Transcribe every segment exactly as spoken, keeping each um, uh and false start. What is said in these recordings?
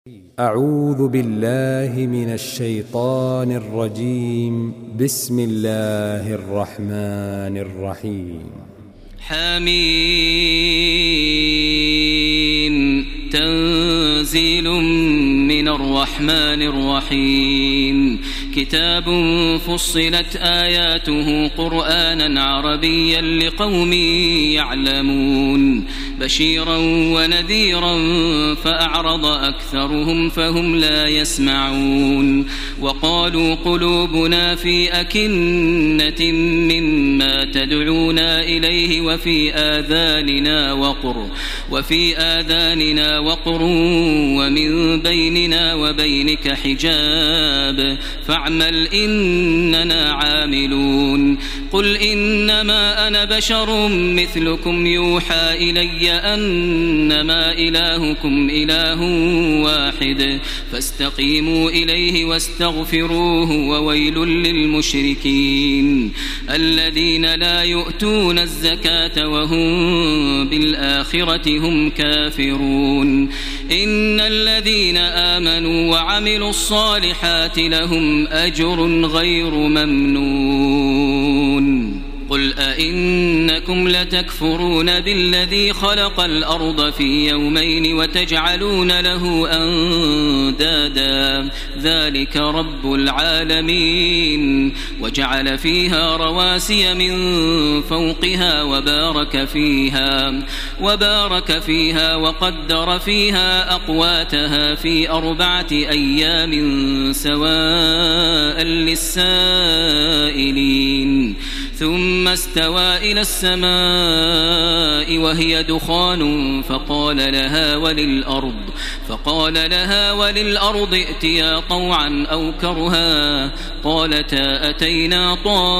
أعوذ بالله من الشيطان الرجيم. بسم الله الرحمن الرحيم. حميم تنزيل من الرحمن الرحيم. كتاب فصلت آياته قرآنا عربيا لقوم يعلمون بشيرا ونذيرا فأعرض أكثرهم فهم لا يسمعون. وقالوا قلوبنا في أكنة مما تدعونا إليه وفي آذاننا وقر وفي آذاننا وقر ومن بيننا وبينك حجاب فاعمل إننا عاملون. قل إنما أنا بشر مثلكم يوحى إلي أنما إلهكم إله واحد فاستقيموا إليه واستغفروه وويل للمشركين الذين لا يؤتون الزكاة وهم بالآخرة هم كافرون. إن الذين آمنوا وعملوا الصالحات لهم أجر غير ممنون. قل أئنكم لتكفرون بالذي خلق الأرض في يومين وتجعلون له أندادا ذلك رب العالمين. وجعل فيها رواسي من فوقها وبارك فيها وبارك فيها وقدر فيها أقواتها في أربعة أيام سواء للسائلين. ثم استوى إلى السماء وهي دخان فقال لها وللأرض فقال لها وللأرض ائتيا طوعا أو كرها قالتا أتينا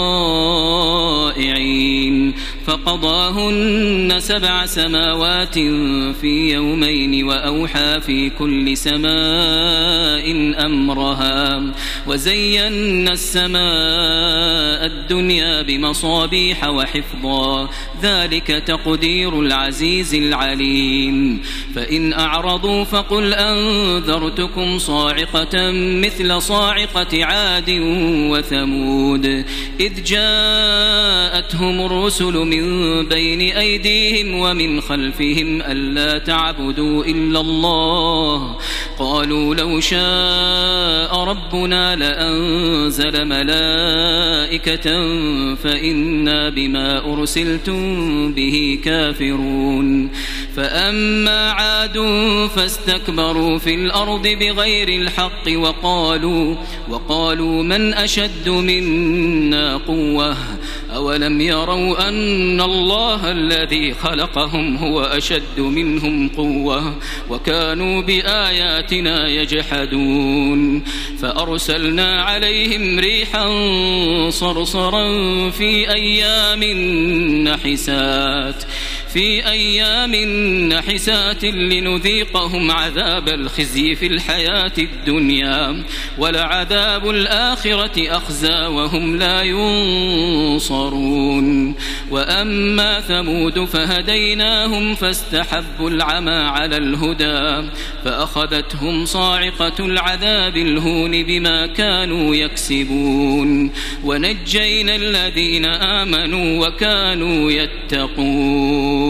طائعين. فقضاهن سبع سماوات في يومين وأوحى في كل سماء أمرها وزينا السماء الدنيا بمصابيح وحفظا ذلك تقدير العزيز العليم. فإن أعرضوا فقل أنذرتكم صاعقة مثل صاعقة عاد وثمود إذ جاءتهم الرسل من بين أيديهم ومن خلفهم ألا تعبدوا إلا الله قالوا لو شاء ربنا لأنزل ملائكة فإنا بما أرسلتم به كافرون. فأما عاد فاستكبروا في الأرض بغير الحق وقالوا وقالوا من أشد منا قوة أولم يروا أن الله الذي خلقهم هو أشد منهم قوة وكانوا بآياتنا يجحدون. فأرسلنا عليهم ريحا صرصرا في أيام نحسات في أيام نحسات لنذيقهم عذاب الخزي في الحياة الدنيا ولعذاب الآخرة أخزى وهم لا ينصرون. وأما ثمود فهديناهم فاستحبوا العمى على الهدى فأخذتهم صاعقة العذاب الهون بما كانوا يكسبون. ونجينا الذين آمنوا وكانوا يتقون.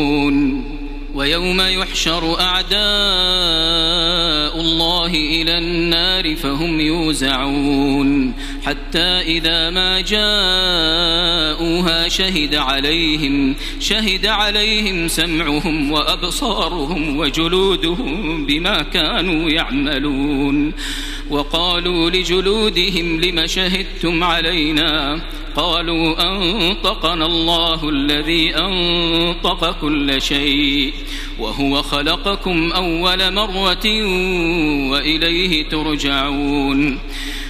ويوم يحشر أعداء الله إلى النار فهم يوزعون حتى إذا ما جاءوها شهد عليهم شهد عليهم سمعهم وأبصارهم وجلودهم بما كانوا يعملون. وقالوا لجلودهم لم شهدتم علينا قالوا أنطقنا الله الذي أنطق كل شيء وهو خلقكم أول مرة وإليه ترجعون.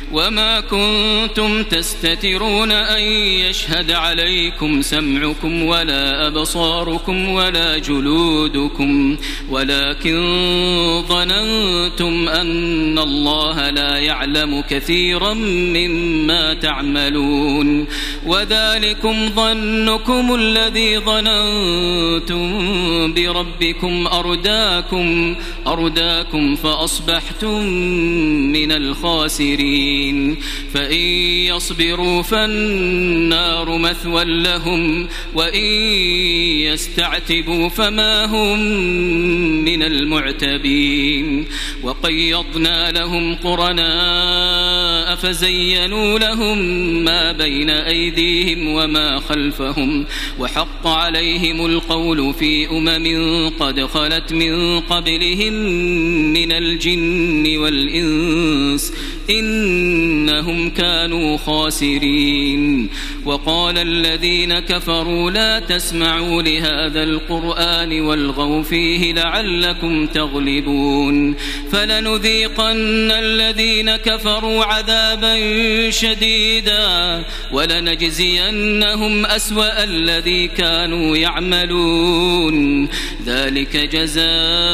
وما كنتم تستترون أن يشهد عليكم سمعكم ولا أبصاركم ولا جلودكم ولكن ظننتم أن الله لا يعلم كثيرا مما تعملون وذلكم ظنكم الذي ظننتم بربكم أرداكم أرداكم فأصبحتم من الخاسرين فإن يصبروا فالنار مثوى لهم وإن يستعتبوا فما هم من المعتبين وقيضنا لهم قرناء فزينوا لهم ما بين أيديهم وما خلفهم وحق عليهم القول في أمم قد خلت من قبلهم من الجن والإنس إنهم كانوا خاسرين وقال الذين كفروا لا تسمعوا لهذا القرآن والغوا فيه لعلكم تغلبون فلنذيقن الذين كفروا عذابا شديدا ولنجزينهم أسوأ الذي كانوا يعملون ذلك جزاء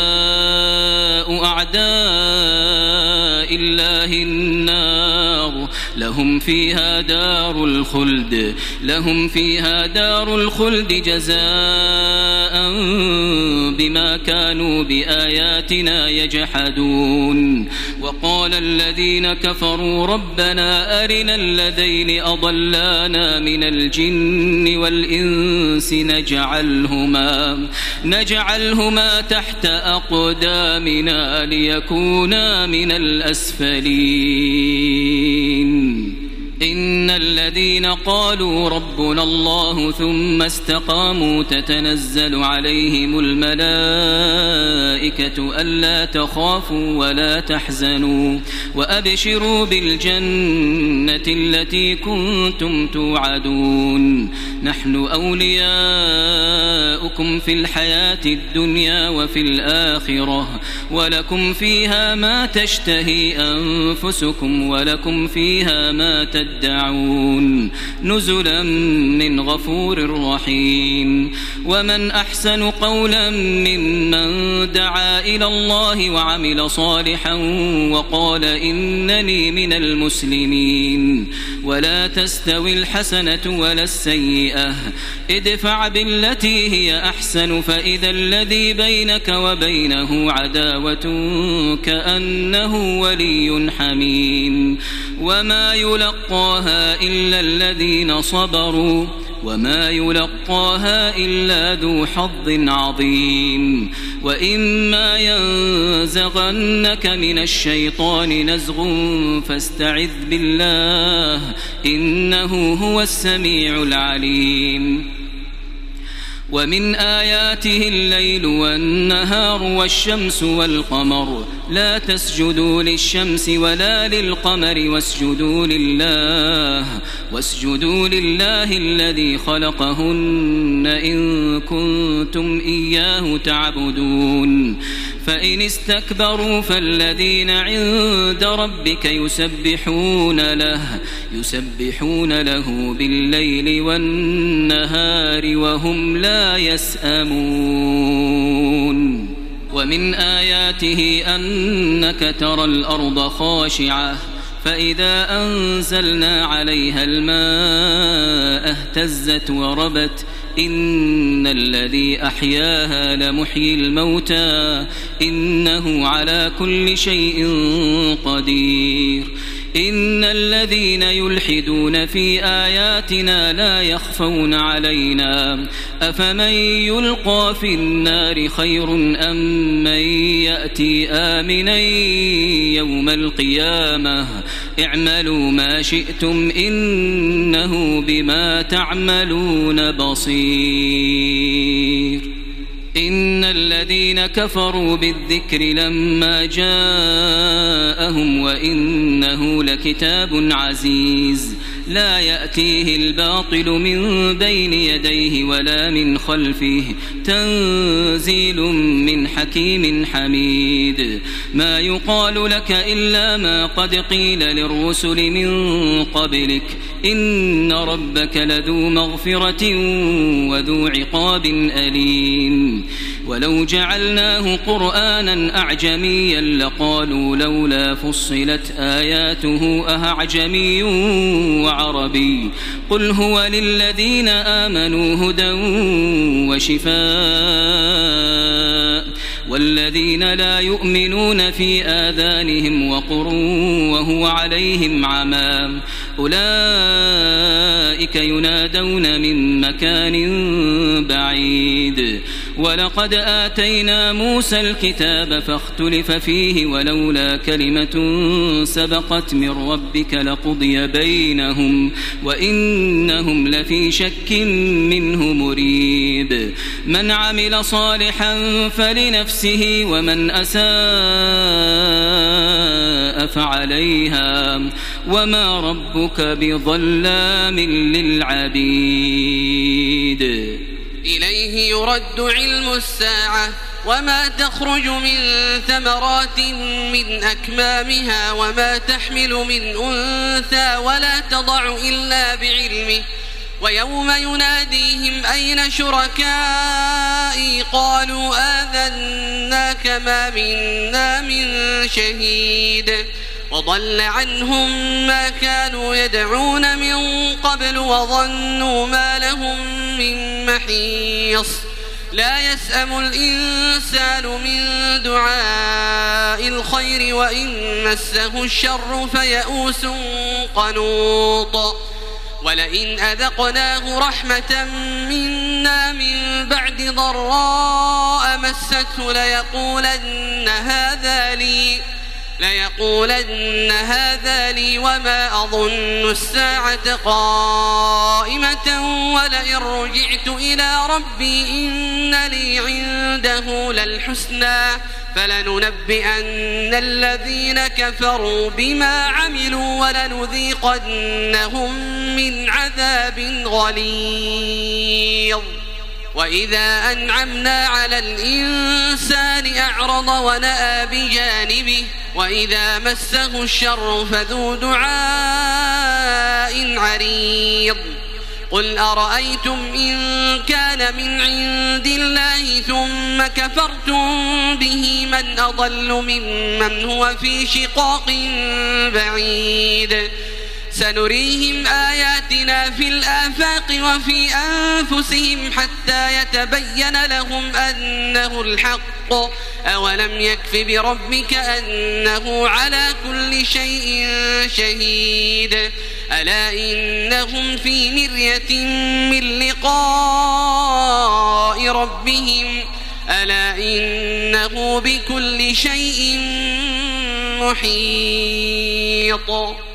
أعداء الله النار لهم فيها دار الخلد لهم فيها دار الخلد جزاء بما كانوا بآياتنا يجحدون وقال الذين كفروا ربنا أرنا الذين أضلانا من الجن والإنس نجعلهما نجعلهما تحت أقدامنا ليكونا من الأسفلين إن الذين قالوا ربنا الله ثم استقاموا تتنزل عليهم الملائكة ألا تخافوا ولا تحزنوا وأبشروا بالجنة التي كنتم توعدون نحن أولياؤكم في الحياة الدنيا وفي الآخرة ولكم فيها ما تشتهي أنفسكم ولكم فيها ما تدعون نزلا من غفور رحيم ومن أحسن قولا ممن دعا إلى الله وعمل صالحا وقال إنني من المسلمين ولا تستوي الحسنة ولا السيئة ادفع بالتي هي أحسن فإذا الذي بينك وبينه عداوة كأنه ولي حميم وما يلقاها إلا الذين صبروا وما يلقاها إلا ذو حظ عظيم وإما ينزغنك من الشيطان نزغ فاستعذ بالله إنه هو السميع العليم ومن آياته الليل والنهار والشمس والقمر لا تسجدوا للشمس ولا للقمر واسجدوا لله واسجدوا لله الذي خلقهن إن كنتم إياه تعبدون فإن استكبروا فالذين عند ربك يسبحون له يسبحون له بالليل والنهار وهم لا يسأمون ومن آياته أنك ترى الأرض خاشعة فإذا أنزلنا عليها الماء اهتزت وربت إن الذي أحياها لمحيي الموتى إنه على كل شيء قدير إن الذين يلحدون في آياتنا لا يخفون علينا أفمن يلقى في النار خير أم من يأتي آمنا يوم القيامة اعملوا ما شئتم إنه بما تعملون بصير إن الذين كفروا بالذكر لما جاءهم وإنه لكتاب عزيز لا يأتيه الباطل من بين يديه ولا من خلفه تنزيل من حكيم حميد ما يقال لك إلا ما قد قيل للرسل من قبلك إن ربك لذو مغفرة وذو عقاب أليم ولو جعلناه قرآنا أعجميا لقالوا لولا فصلت آياته أأعجمي وعربي قل هو للذين آمنوا هدى وشفاء والذين لا يؤمنون في آذانهم وقر وهو عليهم عمى أولئك ينادون من مكان بعيد ولقد آتينا موسى الكتاب فاختلف فيه ولولا كلمة سبقت من ربك لقضي بينهم وإنهم لفي شك منه مريب من عمل صالحا فلنفسه ومن أساء فعليها وما ربك بظلام للعبيد إليه يرد علم الساعة وما تخرج من ثمرات من أكمامها وما تحمل من أنثى ولا تضع إلا بعلمه ويوم يناديهم أين شركائي قالوا آذناك ما منا من شهيد وضل عنهم ما كانوا يدعون من قبل وظنوا ما لهم من محيص لا يسأم الإنسان من دعاء الخير وإن مسه الشر فيئوس قنوط ولئن أذقناه رحمة منا من بعد ضراء مسته ليقولن هذا لي ليقولن هذا لي وما أظن الساعة قائمة ولئن رجعت إلى ربي إن لي عنده للحسنى فلننبئن الذين كفروا بما عملوا ولنذيقنهم من عذاب غليظ وإذا أنعمنا على الإنسان أعرض ونأى بجانبه وإذا مسه الشر فذو دعاء عريض قل أرأيتم إن كان من عند الله ثم كفرتم به من أضل ممن هو في شقاق بعيد سنريهم آياتنا في الآفاق وفي أنفسهم حتى يتبين لهم أنه الحق أولم يكف بربك أنه على كل شيء شهيد ألا إنهم في مرية من لقاء ربهم ألا إنه بكل شيء محيط.